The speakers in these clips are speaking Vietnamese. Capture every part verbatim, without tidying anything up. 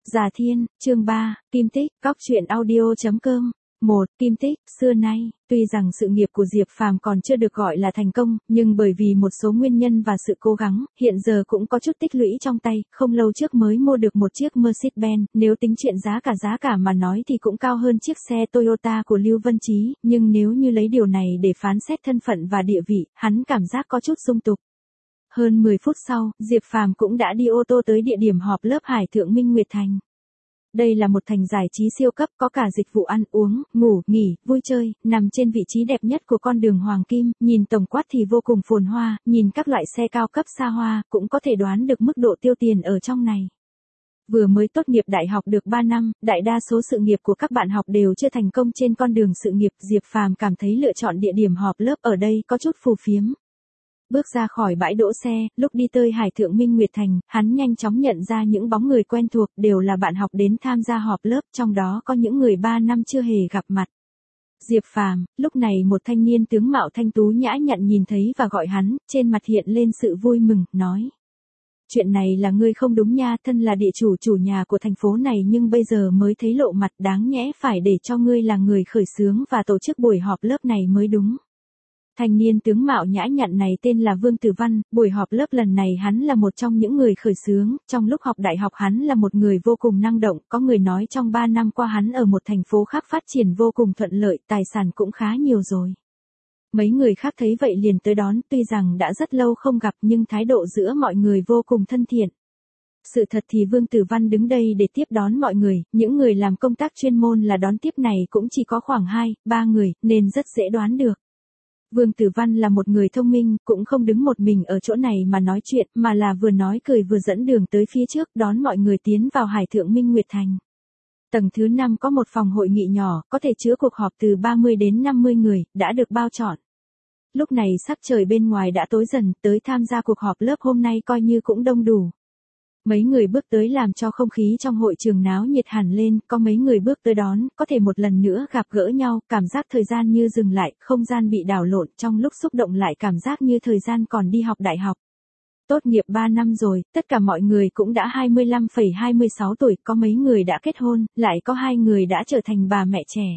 Già Thiên, chương ba, Kim Tích, cóc truyện audio.com. một. Kim Tích, xưa nay, tuy rằng sự nghiệp của Diệp Phàm còn chưa được gọi là thành công, nhưng bởi vì một số nguyên nhân và sự cố gắng, hiện giờ cũng có chút tích lũy trong tay, không lâu trước mới mua được một chiếc Mercedes-Benz, nếu tính chuyện giá cả giá cả mà nói thì cũng cao hơn chiếc xe Toyota của Lưu Vân Chí, nhưng nếu như lấy điều này để phán xét thân phận và địa vị, hắn cảm giác có chút dung tục. Hơn mười phút sau, Diệp Phàm cũng đã đi ô tô tới địa điểm họp lớp Hải Thượng Minh Nguyệt Thành. Đây là một thành giải trí siêu cấp có cả dịch vụ ăn uống, ngủ, nghỉ, vui chơi, nằm trên vị trí đẹp nhất của con đường Hoàng Kim, nhìn tổng quát thì vô cùng phồn hoa, nhìn các loại xe cao cấp xa hoa, cũng có thể đoán được mức độ tiêu tiền ở trong này. Vừa mới tốt nghiệp đại học được ba năm, đại đa số sự nghiệp của các bạn học đều chưa thành công trên con đường sự nghiệp, Diệp Phàm cảm thấy lựa chọn địa điểm họp lớp ở đây có chút phù phiếm. Bước ra khỏi bãi đỗ xe, lúc đi tới Hải Thượng Minh Nguyệt Thành, hắn nhanh chóng nhận ra những bóng người quen thuộc đều là bạn học đến tham gia họp lớp, trong đó có những người ba năm chưa hề gặp mặt. Diệp Phàm, lúc này một thanh niên tướng mạo thanh tú nhã nhặn nhìn thấy và gọi hắn, trên mặt hiện lên sự vui mừng, nói. Chuyện này là ngươi không đúng nha, thân là địa chủ chủ nhà của thành phố này nhưng bây giờ mới thấy lộ mặt, đáng nhẽ phải để cho ngươi là người khởi xướng và tổ chức buổi họp lớp này mới đúng. Thanh niên tướng mạo nhã nhặn này tên là Vương Tử Văn, buổi họp lớp lần này hắn là một trong những người khởi xướng, trong lúc học đại học hắn là một người vô cùng năng động, có người nói trong ba năm qua hắn ở một thành phố khác phát triển vô cùng thuận lợi, tài sản cũng khá nhiều rồi. Mấy người khác thấy vậy liền tới đón, tuy rằng đã rất lâu không gặp nhưng thái độ giữa mọi người vô cùng thân thiện. Sự thật thì Vương Tử Văn đứng đây để tiếp đón mọi người, những người làm công tác chuyên môn là đón tiếp này cũng chỉ có khoảng hai, ba người, nên rất dễ đoán được. Vương Tử Văn là một người thông minh, cũng không đứng một mình ở chỗ này mà nói chuyện, mà là vừa nói cười vừa dẫn đường tới phía trước đón mọi người tiến vào Hải Thượng Minh Nguyệt Thành. Tầng thứ năm có một phòng hội nghị nhỏ, có thể chứa cuộc họp từ ba mươi đến năm mươi người, đã được bao trọn. Lúc này sắc trời bên ngoài đã tối dần, tới tham gia cuộc họp lớp hôm nay coi như cũng đông đủ. Mấy người bước tới làm cho không khí trong hội trường náo nhiệt hẳn lên, có mấy người bước tới đón, có thể một lần nữa gặp gỡ nhau, cảm giác thời gian như dừng lại, không gian bị đảo lộn, trong lúc xúc động lại cảm giác như thời gian còn đi học đại học. Tốt nghiệp ba năm rồi, tất cả mọi người cũng đã hai mươi lăm phẩy hai mươi sáu tuổi, có mấy người đã kết hôn, lại có hai người đã trở thành bà mẹ trẻ.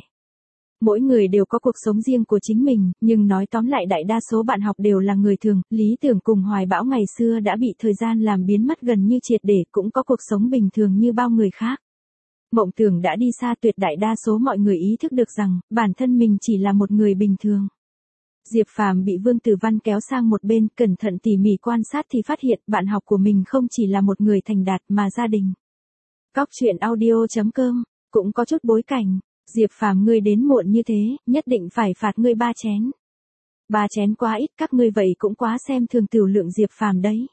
Mỗi người đều có cuộc sống riêng của chính mình, nhưng nói tóm lại đại đa số bạn học đều là người thường, lý tưởng cùng hoài bão ngày xưa đã bị thời gian làm biến mất gần như triệt để, cũng có cuộc sống bình thường như bao người khác. Mộng tưởng đã đi xa, tuyệt đại đa số mọi người ý thức được rằng, bản thân mình chỉ là một người bình thường. Diệp Phàm bị Vương Tử Văn kéo sang một bên, cẩn thận tỉ mỉ quan sát thì phát hiện bạn học của mình không chỉ là một người thành đạt mà gia đình. Cóc truyện audio.com, cũng có chút bối cảnh. Diệp Phàm, ngươi đến muộn như thế, nhất định phải phạt ngươi ba chén. Ba chén quá ít, các ngươi vậy cũng quá xem thường tiểu lượng Diệp Phàm đấy.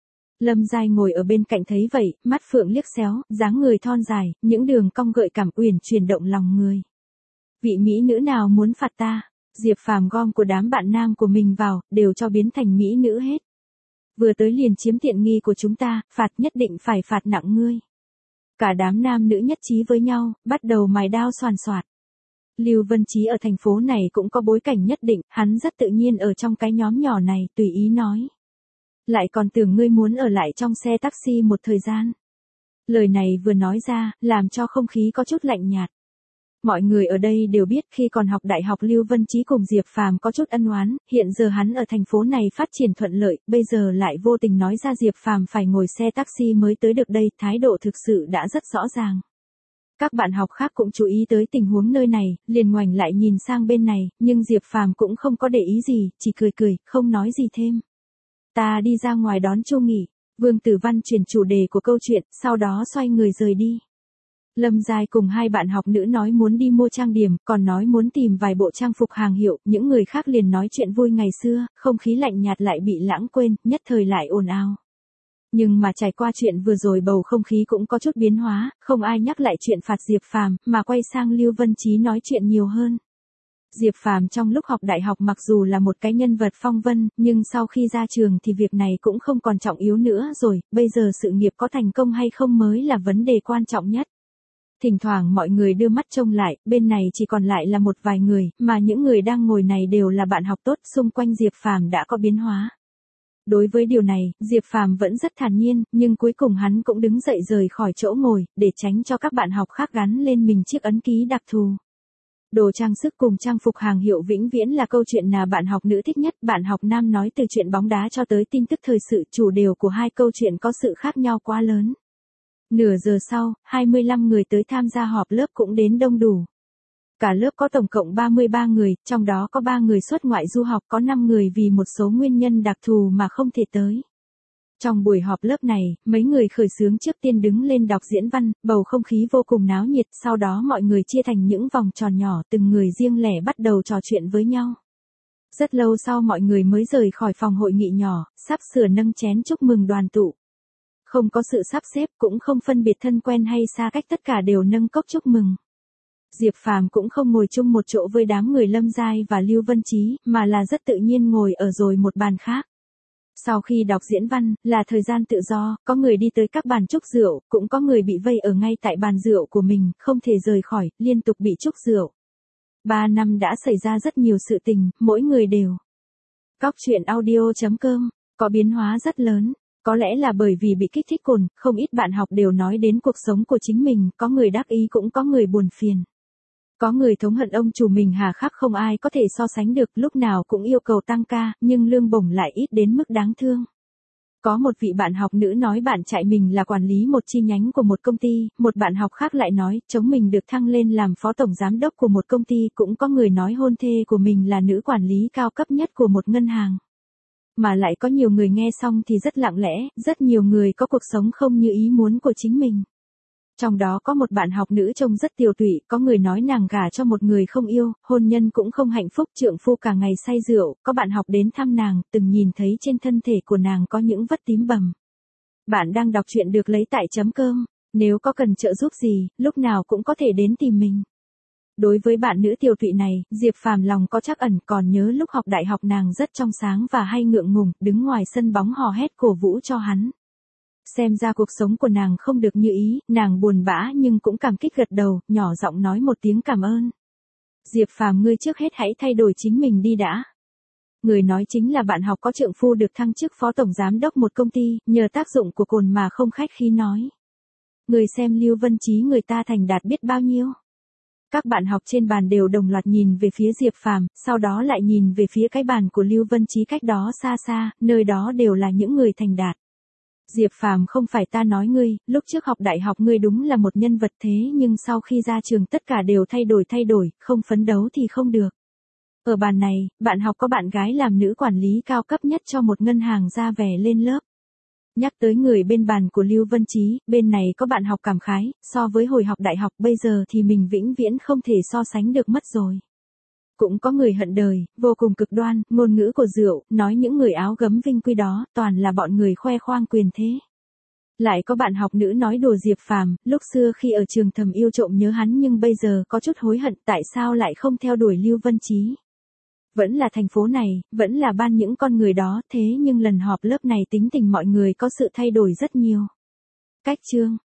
Lâm Giai ngồi ở bên cạnh thấy vậy, mắt phượng liếc xéo, dáng người thon dài, những đường cong gợi cảm uyển chuyển động lòng người. Vị mỹ nữ nào muốn phạt ta? Diệp Phàm gom của đám bạn nam của mình vào, đều cho biến thành mỹ nữ hết. Vừa tới liền chiếm tiện nghi của chúng ta, phạt nhất định phải phạt nặng ngươi. Cả đám nam nữ nhất trí với nhau, bắt đầu mài đao xoàn xoạt. Lưu Vân Chí ở thành phố này cũng có bối cảnh nhất định, hắn rất tự nhiên ở trong cái nhóm nhỏ này, tùy ý nói. Lại còn tưởng ngươi muốn ở lại trong xe taxi một thời gian. Lời này vừa nói ra, làm cho không khí có chút lạnh nhạt. Mọi người ở đây đều biết khi còn học đại học Lưu Vân Chí cùng Diệp Phàm có chút ân oán, hiện giờ hắn ở thành phố này phát triển thuận lợi, bây giờ lại vô tình nói ra Diệp Phàm phải ngồi xe taxi mới tới được đây, thái độ thực sự đã rất rõ ràng. Các bạn học khác cũng chú ý tới tình huống nơi này, liền ngoảnh lại nhìn sang bên này, nhưng Diệp Phàm cũng không có để ý gì, chỉ cười cười, không nói gì thêm. Ta đi ra ngoài đón Chu nghỉ. Vương Tử Văn chuyển chủ đề của câu chuyện, sau đó xoay người rời đi. Lâm Giai cùng hai bạn học nữ nói muốn đi mua trang điểm, còn nói muốn tìm vài bộ trang phục hàng hiệu, những người khác liền nói chuyện vui ngày xưa, không khí lạnh nhạt lại bị lãng quên, nhất thời lại ồn ào. Nhưng mà trải qua chuyện vừa rồi bầu không khí cũng có chút biến hóa, không ai nhắc lại chuyện phạt Diệp Phàm, mà quay sang Lưu Vân Chí nói chuyện nhiều hơn. Diệp Phàm trong lúc học đại học mặc dù là một cái nhân vật phong vân, nhưng sau khi ra trường thì việc này cũng không còn trọng yếu nữa rồi, bây giờ sự nghiệp có thành công hay không mới là vấn đề quan trọng nhất. Thỉnh thoảng mọi người đưa mắt trông lại, bên này chỉ còn lại là một vài người, mà những người đang ngồi này đều là bạn học tốt, xung quanh Diệp Phàm đã có biến hóa. Đối với điều này, Diệp Phàm vẫn rất thản nhiên, nhưng cuối cùng hắn cũng đứng dậy rời khỏi chỗ ngồi, để tránh cho các bạn học khác gắn lên mình chiếc ấn ký đặc thù. Đồ trang sức cùng trang phục hàng hiệu vĩnh viễn là câu chuyện nào bạn học nữ thích nhất. Bạn học nam nói từ chuyện bóng đá cho tới tin tức thời sự, chủ đề của hai câu chuyện có sự khác nhau quá lớn. Nửa giờ sau, hai mươi lăm người tới tham gia họp lớp cũng đến đông đủ. Cả lớp có tổng cộng ba mươi ba người, trong đó có ba người xuất ngoại du học, có năm người vì một số nguyên nhân đặc thù mà không thể tới. Trong buổi họp lớp này, mấy người khởi xướng trước tiên đứng lên đọc diễn văn, bầu không khí vô cùng náo nhiệt, sau đó mọi người chia thành những vòng tròn nhỏ, từng người riêng lẻ bắt đầu trò chuyện với nhau. Rất lâu sau mọi người mới rời khỏi phòng hội nghị nhỏ, sắp sửa nâng chén chúc mừng đoàn tụ. Không có sự sắp xếp, cũng không phân biệt thân quen hay xa cách, tất cả đều nâng cốc chúc mừng. Diệp Phàm cũng không ngồi chung một chỗ với đám người Lâm Giai và Lưu Vân Chí, mà là rất tự nhiên ngồi ở rồi một bàn khác. Sau khi đọc diễn văn, là thời gian tự do, có người đi tới các bàn chúc rượu, cũng có người bị vây ở ngay tại bàn rượu của mình, không thể rời khỏi, liên tục bị chúc rượu. Ba năm đã xảy ra rất nhiều sự tình, mỗi người đều. Cóc truyện audio chấm com, có biến hóa rất lớn. Có lẽ là bởi vì bị kích thích cồn, không ít bạn học đều nói đến cuộc sống của chính mình, có người đắc ý cũng có người buồn phiền. Có người thống hận ông chủ mình hà khắc không ai có thể so sánh được, lúc nào cũng yêu cầu tăng ca, nhưng lương bổng lại ít đến mức đáng thương. Có một vị bạn học nữ nói bạn trai mình là quản lý một chi nhánh của một công ty, một bạn học khác lại nói chống mình được thăng lên làm phó tổng giám đốc của một công ty, cũng có người nói hôn thê của mình là nữ quản lý cao cấp nhất của một ngân hàng. Mà lại có nhiều người nghe xong thì rất lặng lẽ, rất nhiều người có cuộc sống không như ý muốn của chính mình. Trong đó có một bạn học nữ trông rất tiều tụy, có người nói nàng gả cho một người không yêu, hôn nhân cũng không hạnh phúc, trượng phu cả ngày say rượu, có bạn học đến thăm nàng, từng nhìn thấy trên thân thể của nàng có những vết tím bầm. Bạn đang đọc truyện được lấy tại chấm com, nếu có cần trợ giúp gì, lúc nào cũng có thể đến tìm mình. Đối với bạn nữ tiều tụy này, Diệp Phàm lòng có trắc ẩn, còn nhớ lúc học đại học nàng rất trong sáng và hay ngượng ngùng, đứng ngoài sân bóng hò hét cổ vũ cho hắn. Xem ra cuộc sống của nàng không được như ý, nàng buồn bã nhưng cũng cảm kích gật đầu, nhỏ giọng nói một tiếng cảm ơn. Diệp Phàm, ngươi trước hết hãy thay đổi chính mình đi đã. Người nói chính là bạn học có trượng phu được thăng chức phó tổng giám đốc một công ty, nhờ tác dụng của cồn mà không khách khí nói. Người xem Lưu Vân Chí người ta thành đạt biết bao nhiêu. Các bạn học trên bàn đều đồng loạt nhìn về phía Diệp Phàm, sau đó lại nhìn về phía cái bàn của Lưu Vân Chí cách đó xa xa, nơi đó đều là những người thành đạt. Diệp Phàm, không phải ta nói ngươi, lúc trước học đại học ngươi đúng là một nhân vật thế, nhưng sau khi ra trường tất cả đều thay đổi thay đổi, không phấn đấu thì không được. Ở bàn này, bạn học có bạn gái làm nữ quản lý cao cấp nhất cho một ngân hàng ra vẻ lên lớp. Nhắc tới người bên bàn của Lưu Vân Chí, bên này có bạn học cảm khái, so với hồi học đại học bây giờ thì mình vĩnh viễn không thể so sánh được mất rồi. Cũng có người hận đời, vô cùng cực đoan, ngôn ngữ của rượu, nói những người áo gấm vinh quy đó, toàn là bọn người khoe khoang quyền thế. Lại có bạn học nữ nói đùa Diệp Phàm, lúc xưa khi ở trường thầm yêu trộm nhớ hắn nhưng bây giờ có chút hối hận tại sao lại không theo đuổi Lưu Vân Chí. Vẫn là thành phố này, vẫn là ban những con người đó, thế nhưng lần họp lớp này tính tình mọi người có sự thay đổi rất nhiều. Cách chương